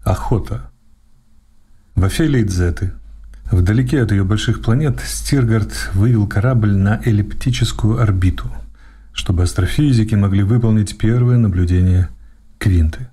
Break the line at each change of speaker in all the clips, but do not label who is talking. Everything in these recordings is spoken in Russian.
Охота. В Офелии Дзеты, вдалеке от ее больших планет, Стиргард вывел корабль на эллиптическую орбиту, чтобы астрофизики могли выполнить первое наблюдение Квинты.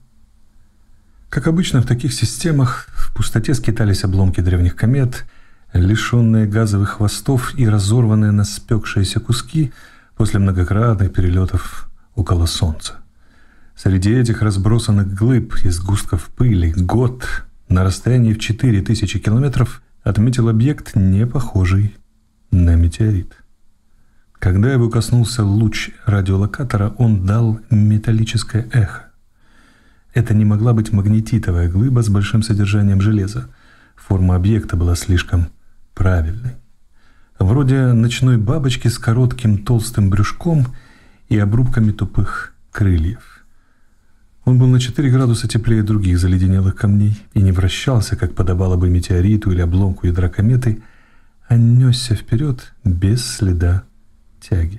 Как обычно в таких системах, в пустоте скитались обломки древних комет, лишенные газовых хвостов и разорванные на спекшиеся куски после многократных перелетов около Солнца. Среди этих разбросанных глыб и сгустков пыли Гот на расстоянии в 4000 километров отметил объект, не похожий на метеорит. Когда его коснулся луч радиолокатора, он дал металлическое эхо. Это не могла быть магнетитовая глыба с большим содержанием железа. Форма объекта была слишком правильной. Вроде ночной бабочки с коротким толстым брюшком и обрубками тупых крыльев. Он был на 4 градуса теплее других заледенелых камней и не вращался, как подобало бы метеориту или обломку ядра кометы, а несся вперед без следа тяги.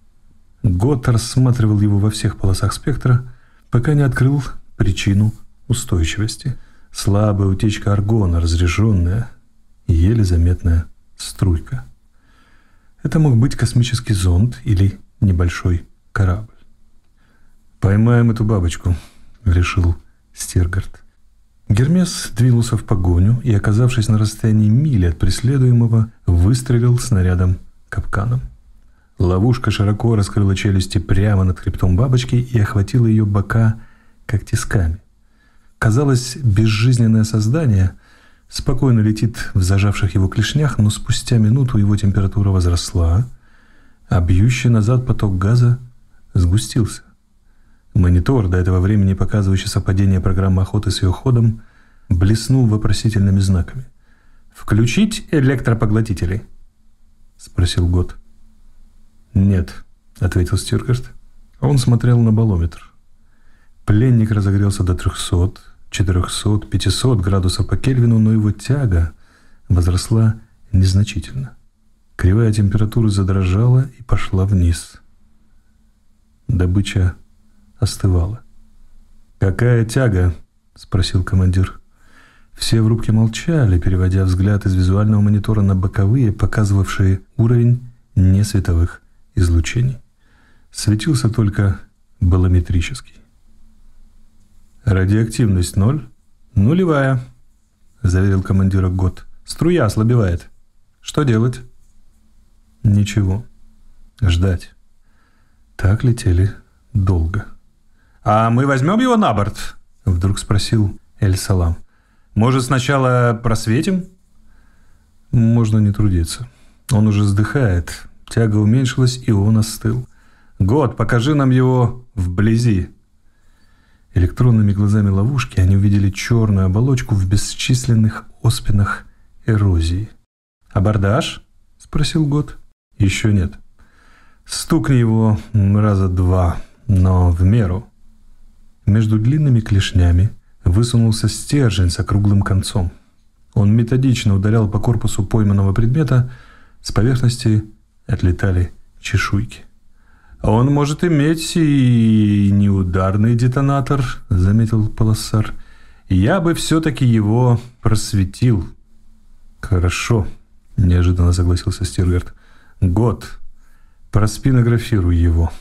Гот рассматривал его во всех полосах спектра, пока не открыл причину устойчивости. Слабая утечка аргона, разряженная, еле заметная струйка. Это мог быть космический зонд или небольшой корабль. «Поймаем эту бабочку», — решил Стиргард. Гермес двинулся в погоню и, оказавшись на расстоянии мили от преследуемого, выстрелил снарядом-капканом. Ловушка широко раскрыла челюсти прямо над хребтом бабочки и охватила ее бока как тисками. Казалось, безжизненное создание спокойно летит в зажавших его клешнях, но спустя минуту его температура возросла, а бьющий назад поток газа сгустился. Монитор, до этого времени показывающий совпадение программы охоты с ее ходом, блеснул вопросительными знаками. «Включить электропоглотители?» — спросил Гот. «Нет», — ответил Стиргард. Он смотрел на балометр. Пленник разогрелся до 300, 400, 500 градусов по Кельвину, но его тяга возросла незначительно. Кривая температуры задрожала и пошла вниз. Добыча остывала. «Какая тяга?» — спросил командир. Все в рубке молчали, переводя взгляд из визуального монитора на боковые, показывавшие уровень несветовых излучений. Светился только балометрический. «Радиоактивность 0. Нулевая», — заверил командира Гот. «Струя ослабевает. Что делать?» «Ничего. Ждать». Так летели долго. «А мы возьмем его на борт?» — вдруг спросил Эль-Салам. «Может, сначала просветим?» «Можно не трудиться. Он уже сдыхает. Тяга уменьшилась, и он остыл. Гот, покажи нам его вблизи». Электронными глазами ловушки они увидели черную оболочку в бесчисленных оспинах эрозии. «Абордаж?» — спросил Гот. «Еще нет. Стукни его раза 2, но в меру». Между длинными клешнями высунулся стержень с округлым концом. Он методично ударял по корпусу пойманного предмета, с поверхности отлетали чешуйки. «Он может иметь и неударный детонатор», — заметил Полоссар. «Я бы все-таки его просветил». «Хорошо», — неожиданно согласился Стиргард. «Гот, проспинографируй его».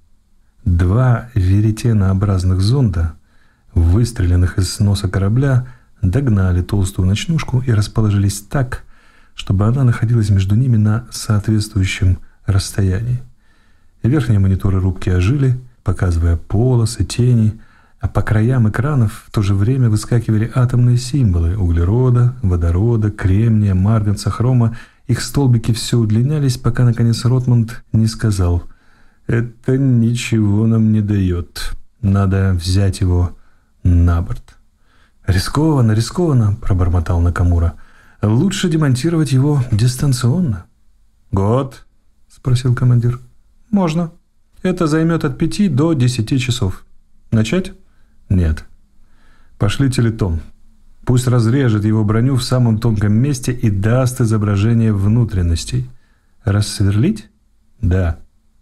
2 веретенообразных зонда, выстреленных из носа корабля, догнали толстую ночнушку и расположились так, чтобы она находилась между ними на соответствующем расстоянии. Верхние мониторы рубки ожили, показывая полосы, тени, а по краям экранов в то же время выскакивали атомные символы углерода, водорода, кремния, марганца, хрома. Их столбики все удлинялись, пока, наконец, Ротмунд не сказал: «Это ничего нам не дает. Надо взять его на борт». «Рискованно, рискованно», — пробормотал Накамура. «Лучше демонтировать его дистанционно». «Гот?» — спросил командир. «Можно. Это займет от 5 до 10 часов. Начать?» «Нет. Пошлите литом. Пусть разрежет его броню в самом тонком месте и даст изображение внутренностей. Рассверлить?» «Да».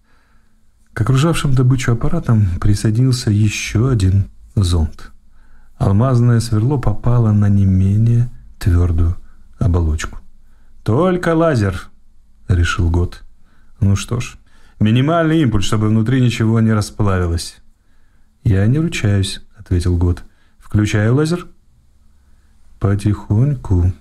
К окружавшим добычу аппаратам присоединился еще один зонд. Алмазное сверло попало на не менее твердую оболочку. «Только лазер», — решил Гот. «Ну что ж, минимальный импульс, чтобы внутри ничего не расплавилось». «Я не ручаюсь», — ответил Гот. «Включаю лазер». Потихоньку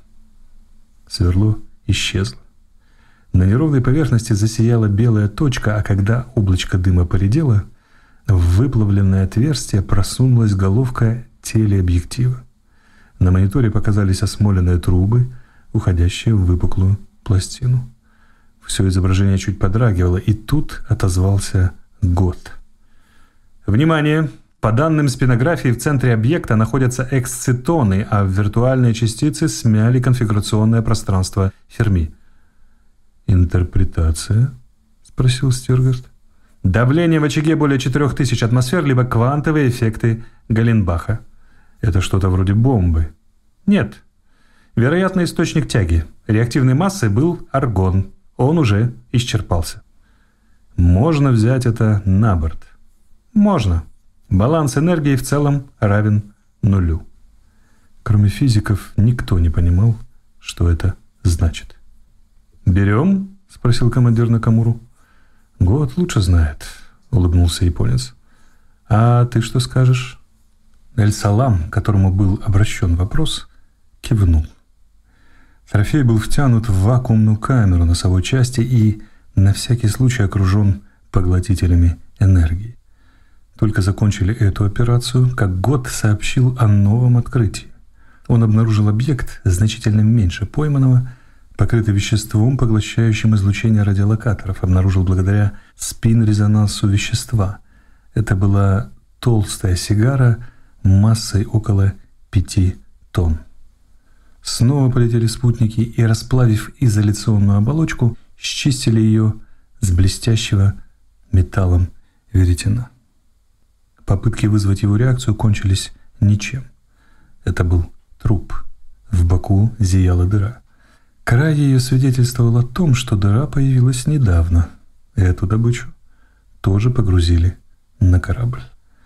сверло исчезло. На неровной поверхности засияла белая точка, а когда облачко дыма поредело, в выплавленное отверстие просунулась головка телеобъектива. На мониторе показались осмоленные трубы, уходящие в выпуклую пластину. Все изображение чуть подрагивало, и тут отозвался Гот. «Внимание! По данным спинографии, в центре объекта находятся эксцитоны, а виртуальные частицы смяли конфигурационное пространство Ферми». «Интерпретация?» — спросил Стиргард. «Давление в очаге более 4000 атмосфер, либо квантовые эффекты Галенбаха». «Это что-то вроде бомбы?» «Нет. Вероятный источник тяги. Реактивной массой был аргон. Он уже исчерпался». «Можно взять это на борт?» «Можно. Баланс энергии в целом равен нулю». Кроме физиков, никто не понимал, что это значит. «Берем?» — спросил командир Накамуру. «Гот лучше знает», — улыбнулся японец. «А ты что скажешь?» Эль-Салам, к которому был обращен вопрос, кивнул. Трофей был втянут в вакуумную камеру носовой части и на всякий случай окружен поглотителями энергии. Только закончили эту операцию, как Гот сообщил о новом открытии. Он обнаружил объект значительно меньше пойманного, покрытый веществом, поглощающим излучение радиолокаторов, обнаружил благодаря спин-резонансу вещества. Это была толстая сигара массой около 5 тонн. Снова полетели спутники и, расплавив изоляционную оболочку, счистили ее с блестящего металлом веретена. Попытки вызвать его реакцию кончились ничем. Это был труп. В боку зияла дыра. Край ее свидетельствовал о том, что дыра появилась недавно. Эту добычу тоже погрузили на корабль.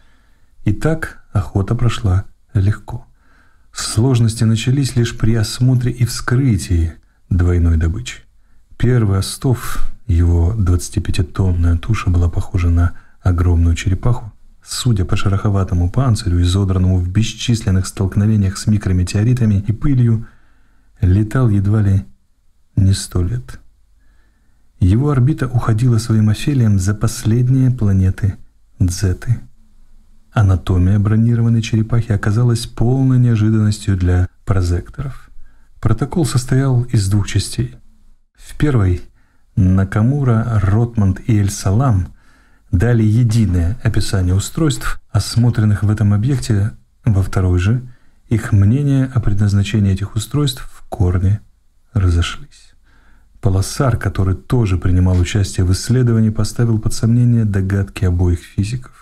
Итак, охота прошла легко. Сложности начались лишь при осмотре и вскрытии двойной добычи. Первый остов, его 25-тонная туша, была похожа на огромную черепаху. Судя по шероховатому панцирю, изодранному в бесчисленных столкновениях с микрометеоритами и пылью, летал едва ли не 100 лет. Его орбита уходила своим афелием за последние планеты Дзеты. Анатомия бронированной черепахи оказалась полной неожиданностью для прозекторов. Протокол состоял из 2 частей. В первой Накамура, Ротманд и Эль-Салам дали единое описание устройств, осмотренных в этом объекте. Во второй же их мнения о предназначении этих устройств в корне разошлись. Полосар, который тоже принимал участие в исследовании, поставил под сомнение догадки обоих физиков.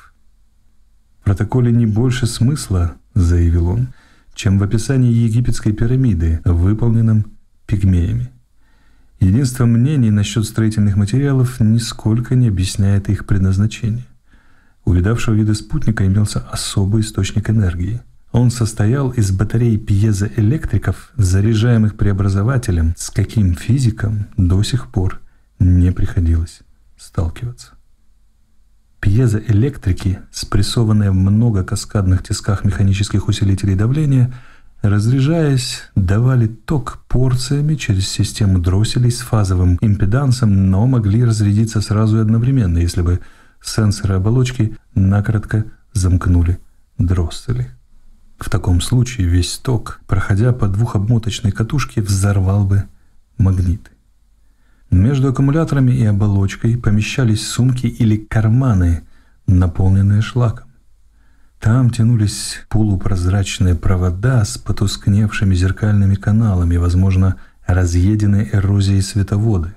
«В протоколе не больше смысла, — заявил он, — чем в описании египетской пирамиды, выполненном пигмеями. Единство мнений насчет строительных материалов нисколько не объясняет их предназначение. У видавшего вида спутника имелся особый источник энергии. Он состоял из батарей пьезоэлектриков, заряжаемых преобразователем, с каким физикам до сих пор не приходилось сталкиваться. Пьезоэлектрики, спрессованные в многокаскадных тисках механических усилителей давления, разряжаясь, давали ток порциями через систему дросселей с фазовым импедансом, но могли разрядиться сразу и одновременно, если бы сенсоры оболочки накоротко замкнули дроссели. В таком случае весь ток, проходя по двухобмоточной катушке, взорвал бы магниты. Между аккумуляторами и оболочкой помещались сумки или карманы, наполненные шлаком. Там тянулись полупрозрачные провода с потускневшими зеркальными каналами, возможно, разъеденные эрозией световоды.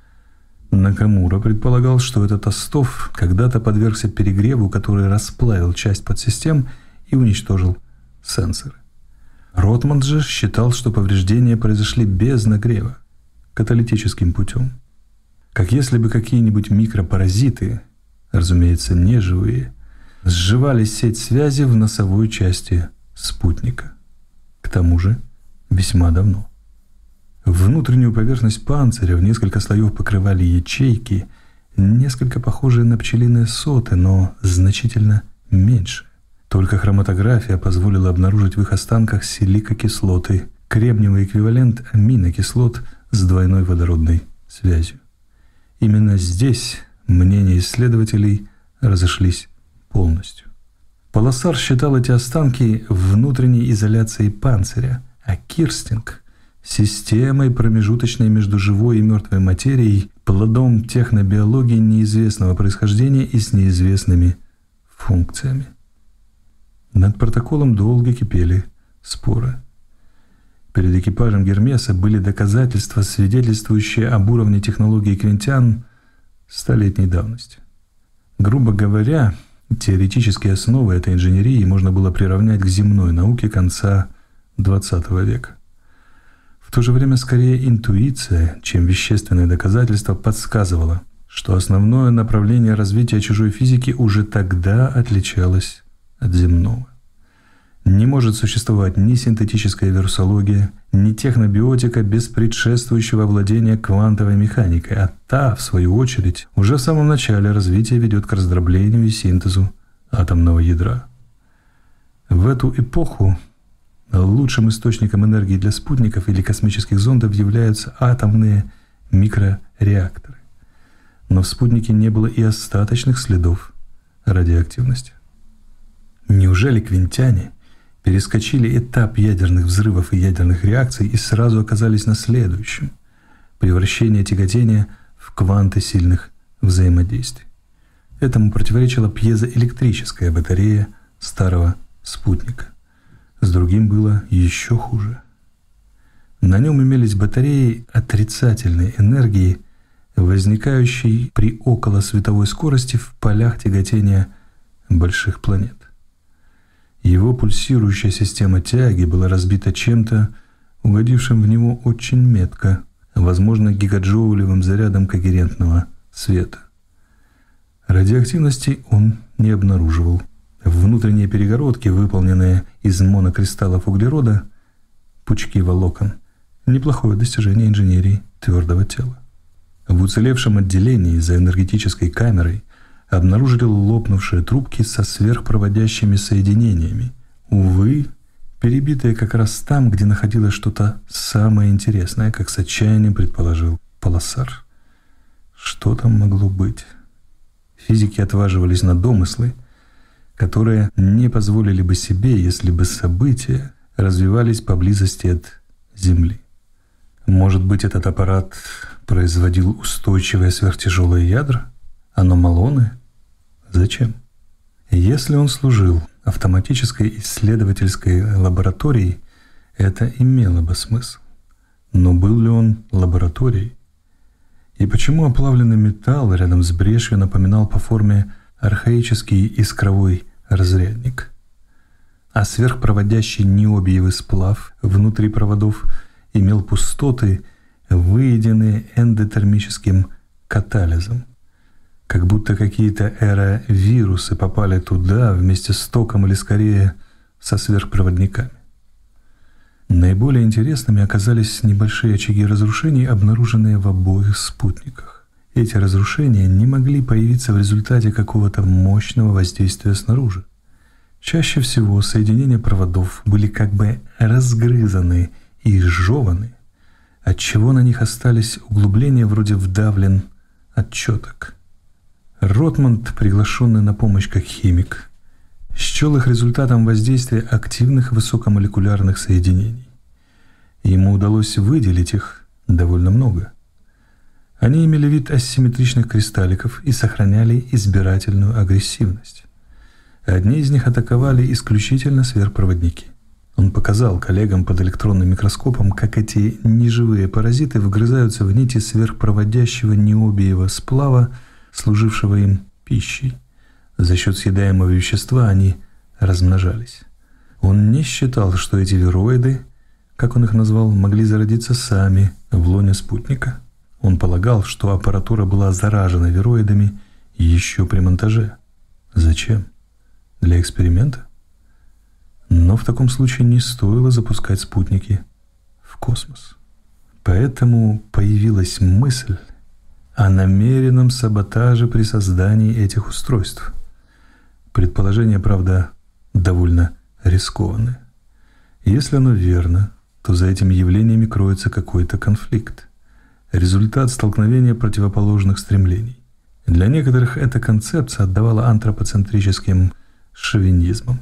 Накамура предполагал, что этот остов когда-то подвергся перегреву, который расплавил часть подсистем и уничтожил сенсоры. Ротманд же считал, что повреждения произошли без нагрева, каталитическим путем. Как если бы какие-нибудь микропаразиты, разумеется, неживые, сживали сеть связи в носовой части спутника. К тому же весьма давно. Внутреннюю поверхность панциря в несколько слоев покрывали ячейки, несколько похожие на пчелиные соты, но значительно меньше. Только хроматография позволила обнаружить в их останках силикокислоты, кремниевый эквивалент аминокислот с двойной водородной связью. Именно здесь мнения исследователей разошлись полностью. Полоссар считал эти останки внутренней изоляцией панциря, а Кирстинг – системой, промежуточной между живой и мертвой материей, плодом технобиологии неизвестного происхождения и с неизвестными функциями. Над протоколом долго кипели споры. Перед экипажем Гермеса были доказательства, свидетельствующие об уровне технологии квинтиан столетней давности. Грубо говоря, теоретические основы этой инженерии можно было приравнять к земной науке конца XX века. В то же время скорее интуиция, чем вещественные доказательства, подсказывала, что основное направление развития чужой физики уже тогда отличалось от земного. Не может существовать ни синтетическая вирусология, ни технобиотика без предшествующего владения квантовой механикой, а та, в свою очередь, уже в самом начале развития ведет к раздроблению и синтезу атомного ядра. В эту эпоху лучшим источником энергии для спутников или космических зондов являются атомные микрореакторы. Но в спутнике не было и остаточных следов радиоактивности. Неужели квинтиане перескочили этап ядерных взрывов и ядерных реакций и сразу оказались на следующем – превращение тяготения в кванты сильных взаимодействий? Этому противоречила пьезоэлектрическая батарея старого спутника. С другим было еще хуже. На нем имелись батареи отрицательной энергии, возникающей при околосветовой скорости в полях тяготения больших планет. Его пульсирующая система тяги была разбита чем-то, угодившим в него очень метко, возможно, гигаджоулевым зарядом когерентного света. Радиоактивности он не обнаруживал. Внутренние перегородки, выполненные из монокристаллов углерода, пучки волокон – неплохое достижение инженерии твердого тела. В уцелевшем отделении за энергетической камерой обнаружили лопнувшие трубки со сверхпроводящими соединениями, увы, перебитые как раз там, где находилось что-то самое интересное, как с отчаянием предположил Полоссар. Что там могло быть? Физики отваживались на домыслы, которые не позволили бы себе, если бы события развивались поблизости от Земли. Может быть, этот аппарат производил устойчивые сверхтяжелые ядра? Аномалоны? Зачем? Если он служил автоматической исследовательской лабораторией, это имело бы смысл. Но был ли он лабораторией? И почему оплавленный металл рядом с брешью напоминал по форме архаический искровой разрядник? А сверхпроводящий ниобиевый сплав внутри проводов имел пустоты, выеденные эндотермическим катализом. Как будто какие-то эровирусы попали туда вместе с током или скорее со сверхпроводниками. Наиболее интересными оказались небольшие очаги разрушений, обнаруженные в обоих спутниках. Эти разрушения не могли появиться в результате какого-то мощного воздействия снаружи. Чаще всего соединения проводов были как бы разгрызаны и изжеваны, отчего на них остались углубления вроде вдавлен отчеток. Ротмонд, приглашенный на помощь как химик, счел их результатом воздействия активных высокомолекулярных соединений. Ему удалось выделить их довольно много. Они имели вид асимметричных кристалликов и сохраняли избирательную агрессивность. Одни из них атаковали исключительно сверхпроводники. Он показал коллегам под электронным микроскопом, как эти неживые паразиты вгрызаются в нити сверхпроводящего ниобиевого сплава, служившего им пищей. За счет съедаемого вещества они размножались. Он не считал, что эти вироиды, как он их назвал, могли зародиться сами в лоне спутника. Он полагал, что аппаратура была заражена вироидами еще при монтаже. Зачем? Для эксперимента? Но в таком случае не стоило запускать спутники в космос. Поэтому появилась мысль о намеренном саботаже при создании этих устройств. Предположение, правда, довольно рискованное. Если оно верно, то за этими явлениями кроется какой-то конфликт. Результат столкновения противоположных стремлений. Для некоторых эта концепция отдавала антропоцентрическим шовинизмом.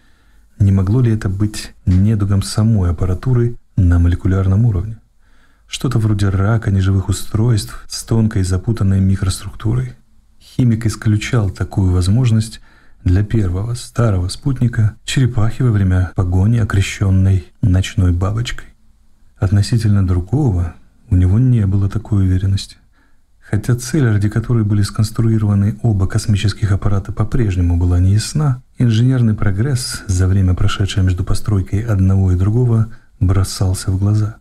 Не могло ли это быть недугом самой аппаратуры на молекулярном уровне? Что-то вроде рака неживых устройств с тонкой запутанной микроструктурой. Химик исключал такую возможность для первого старого спутника черепахи во время погони, окрещенной ночной бабочкой. Относительно другого у него не было такой уверенности. Хотя цель, ради которой были сконструированы оба космических аппарата, по-прежнему была неясна, инженерный прогресс, за время прошедшее между постройкой одного и другого, бросался в глаза.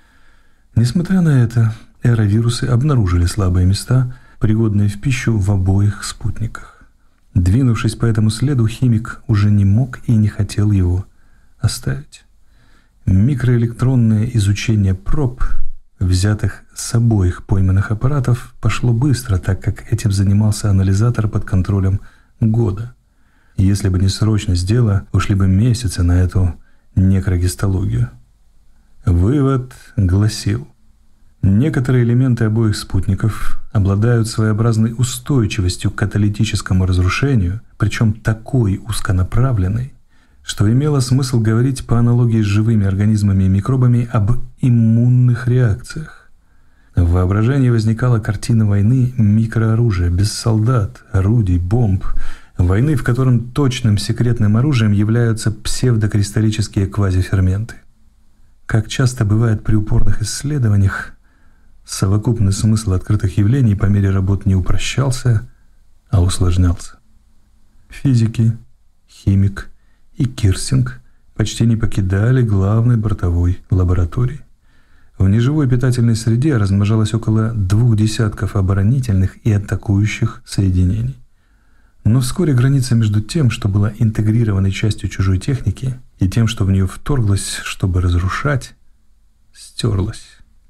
Несмотря на это, эровирусы обнаружили слабые места, пригодные в пищу в обоих спутниках. Двинувшись по этому следу, химик уже не мог и не хотел его оставить. Микроэлектронное изучение проб, взятых с обоих пойманных аппаратов, пошло быстро, так как этим занимался анализатор под контролем года. Если бы не срочность дела, ушли бы месяцы на эту некрогистологию. Вывод гласил: некоторые элементы обоих спутников обладают своеобразной устойчивостью к каталитическому разрушению, причем такой узконаправленной, что имело смысл говорить по аналогии с живыми организмами и микробами об иммунных реакциях. В воображении возникала картина войны микрооружия, без солдат, орудий, бомб, войны, в котором точным секретным оружием являются псевдокристаллические квазиферменты. Как часто бывает при упорных исследованиях, совокупный смысл открытых явлений по мере работ не упрощался, а усложнялся. Физики, химик и Кирстинг почти не покидали главной бортовой лаборатории. В неживой питательной среде размножалось около 20 оборонительных и атакующих соединений. Но вскоре граница между тем, что было интегрированной частью чужой техники, и тем, что в нее вторглось, чтобы разрушать, стерлась.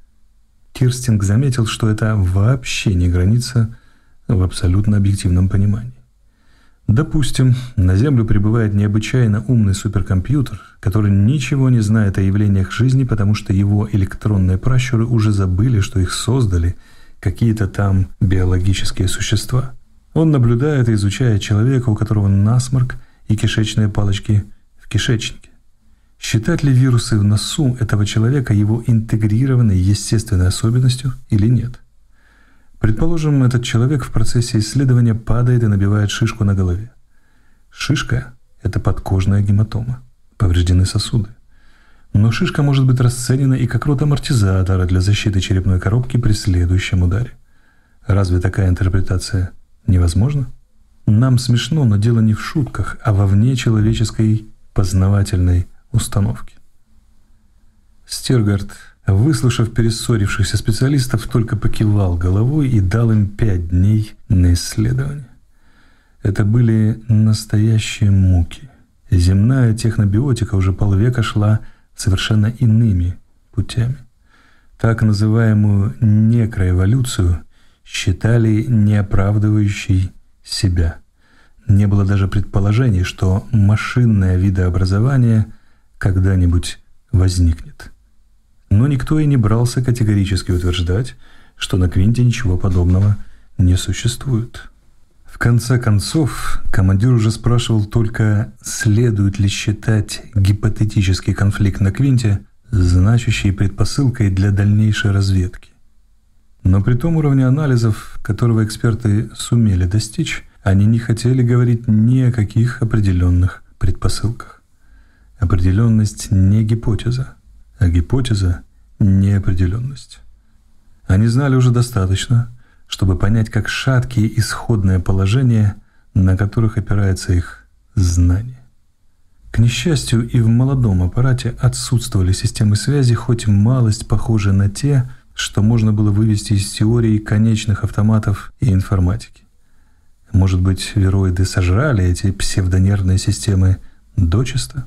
Кирстинг заметил, что это вообще не граница в абсолютно объективном понимании. Допустим, на Землю прибывает необычайно умный суперкомпьютер, который ничего не знает о явлениях жизни, потому что его электронные пращуры уже забыли, что их создали какие-то там биологические существа. Он наблюдает и изучает человека, у которого насморк и кишечные палочки в кишечнике. Считать ли вирусы в носу этого человека его интегрированной естественной особенностью или нет? Предположим, этот человек в процессе исследования падает и набивает шишку на голове. Шишка – это подкожная гематома, повреждены сосуды. Но шишка может быть расценена и как род амортизатора для защиты черепной коробки при следующем ударе. Разве такая интерпретация невозможна? Нам смешно, но дело не в шутках, а во внечеловеческой познавательной установки. Стиргард, выслушав перессорившихся специалистов, только покивал головой и дал им 5 дней на исследование. Это были настоящие муки. Земная технобиотика уже полвека шла совершенно иными путями. Так называемую некроэволюцию считали неоправдывающей себя. Не было даже предположений, что машинное видообразование когда-нибудь возникнет. Но никто и не брался категорически утверждать, что на Квинте ничего подобного не существует. В конце концов, командир уже спрашивал только, следует ли считать гипотетический конфликт на Квинте значащей предпосылкой для дальнейшей разведки. Но при том уровне анализов, которого эксперты сумели достичь, они не хотели говорить ни о каких определенных предпосылках. Определенность не гипотеза, а гипотеза – неопределенность. Они знали уже достаточно, чтобы понять, как шаткие исходные положения, на которых опирается их знание. К несчастью, и в молодом аппарате отсутствовали системы связи, хоть малость похожие на те, что можно было вывести из теории конечных автоматов и информатики. Может быть, вироиды сожрали эти псевдонервные системы дочисто?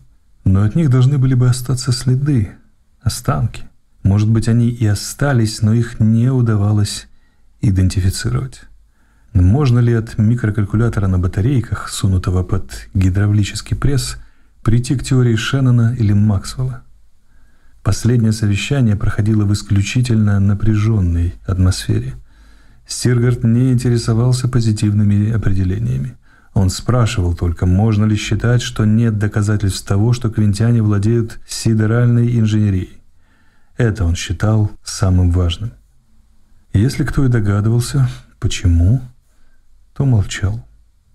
Но от них должны были бы остаться следы, останки. Может быть, они и остались, но их не удавалось идентифицировать. Можно ли от микрокалькулятора на батарейках, сунутого под гидравлический пресс, прийти к теории Шеннона или Максвелла? Последнее совещание проходило в исключительно напряженной атмосфере. Стиргарт не интересовался позитивными определениями. Он спрашивал только, можно ли считать, что нет доказательств того, что квинтиане владеют сидеральной инженерией. Это он считал самым важным. Если кто и догадывался, почему, то молчал.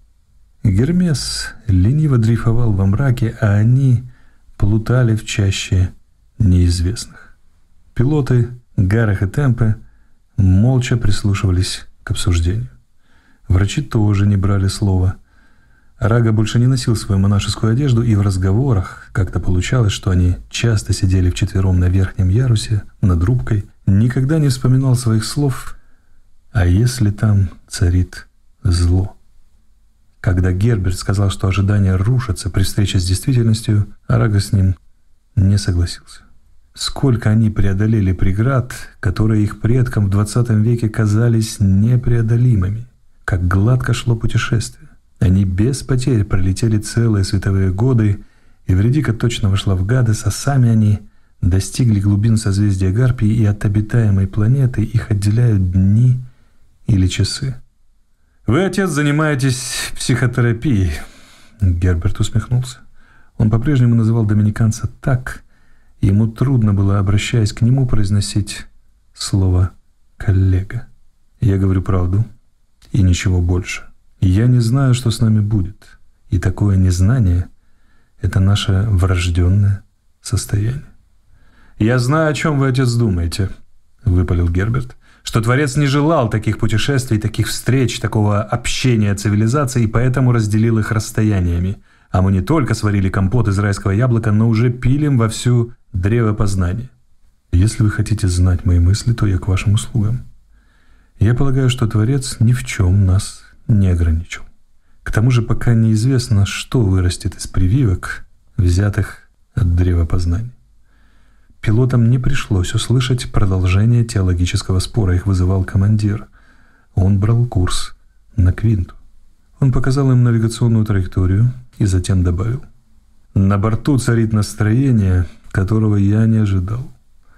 Гермес лениво дрейфовал во мраке, а они плутали в чаще неизвестных. Пилоты Гарах и Темпе молча прислушивались к обсуждению. Врачи тоже не брали слова. Рага больше не носил свою монашескую одежду, и в разговорах как-то получалось, что они часто сидели вчетвером на верхнем ярусе, над рубкой, никогда не вспоминал своих слов «А если там царит зло?». Когда Герберт сказал, что ожидания рушатся при встрече с действительностью, Рага с ним не согласился. Сколько они преодолели преград, которые их предкам в 20 веке казались непреодолимыми. Как гладко шло путешествие. Они без потерь пролетели целые световые годы, и Эвредика точно вошла в Гадес, а сами они достигли глубин созвездия Гарпии, и от обитаемой планеты их отделяют дни или часы. «Вы, отец, занимаетесь психотерапией», — Герберт усмехнулся. Он по-прежнему называл доминиканца так, и ему трудно было, обращаясь к нему, произносить слово «коллега». «Я говорю правду и ничего больше. Я не знаю, что с нами будет, и такое незнание — это наше врожденное состояние». «Я знаю, о чем вы, отец, думаете», — выпалил Герберт, «что Творец не желал таких путешествий, таких встреч, такого общения цивилизаций, и поэтому разделил их расстояниями. А мы не только сварили компот из райского яблока, но уже пилим вовсю древо познания. Если вы хотите знать мои мысли, то я к вашим услугам. Я полагаю, что Творец ни в чем нас не ограничил. К тому же пока неизвестно, что вырастет из прививок, взятых от древа познания. Пилотам не пришлось услышать продолжение теологического спора, их вызывал командир. Он брал курс на Квинту. Он показал им навигационную траекторию и затем добавил: «На борту царит настроение, которого я не ожидал.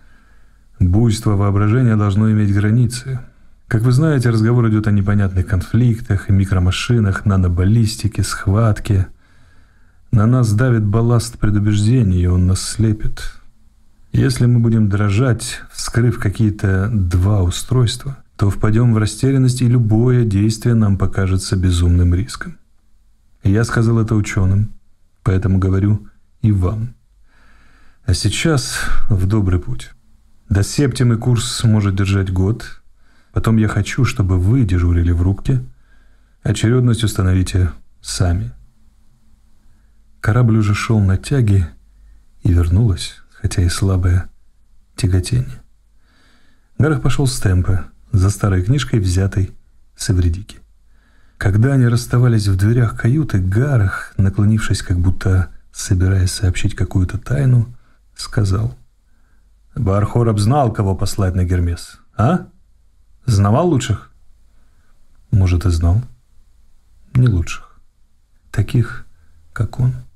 Буйство воображения должно иметь границы. Как вы знаете, разговор идет о непонятных конфликтах, микромашинах, нанобаллистике, схватке. На нас давит балласт предубеждений, и он нас слепит. Если мы будем дрожать, вскрыв какие-то два устройства, то впадем в растерянность, и любое действие нам покажется безумным риском. Я сказал это ученым, поэтому говорю и вам. А сейчас в добрый путь. До Септимы курс может держать год. Потом я хочу, чтобы вы дежурили в рубке. Очередность установите сами». Корабль уже шел на тяге, и вернулось, хотя и слабое, тяготение. Гарах пошел с Темпе, за старой книжкой, взятой с Эвредики. Когда они расставались в дверях каюты, Гарах, наклонившись, как будто собираясь сообщить какую-то тайну, сказал: «Бар-Хораб знал, кого послать на Гермес, а? Знавал лучших?» «Может, и знал. Не лучших. Таких, как он».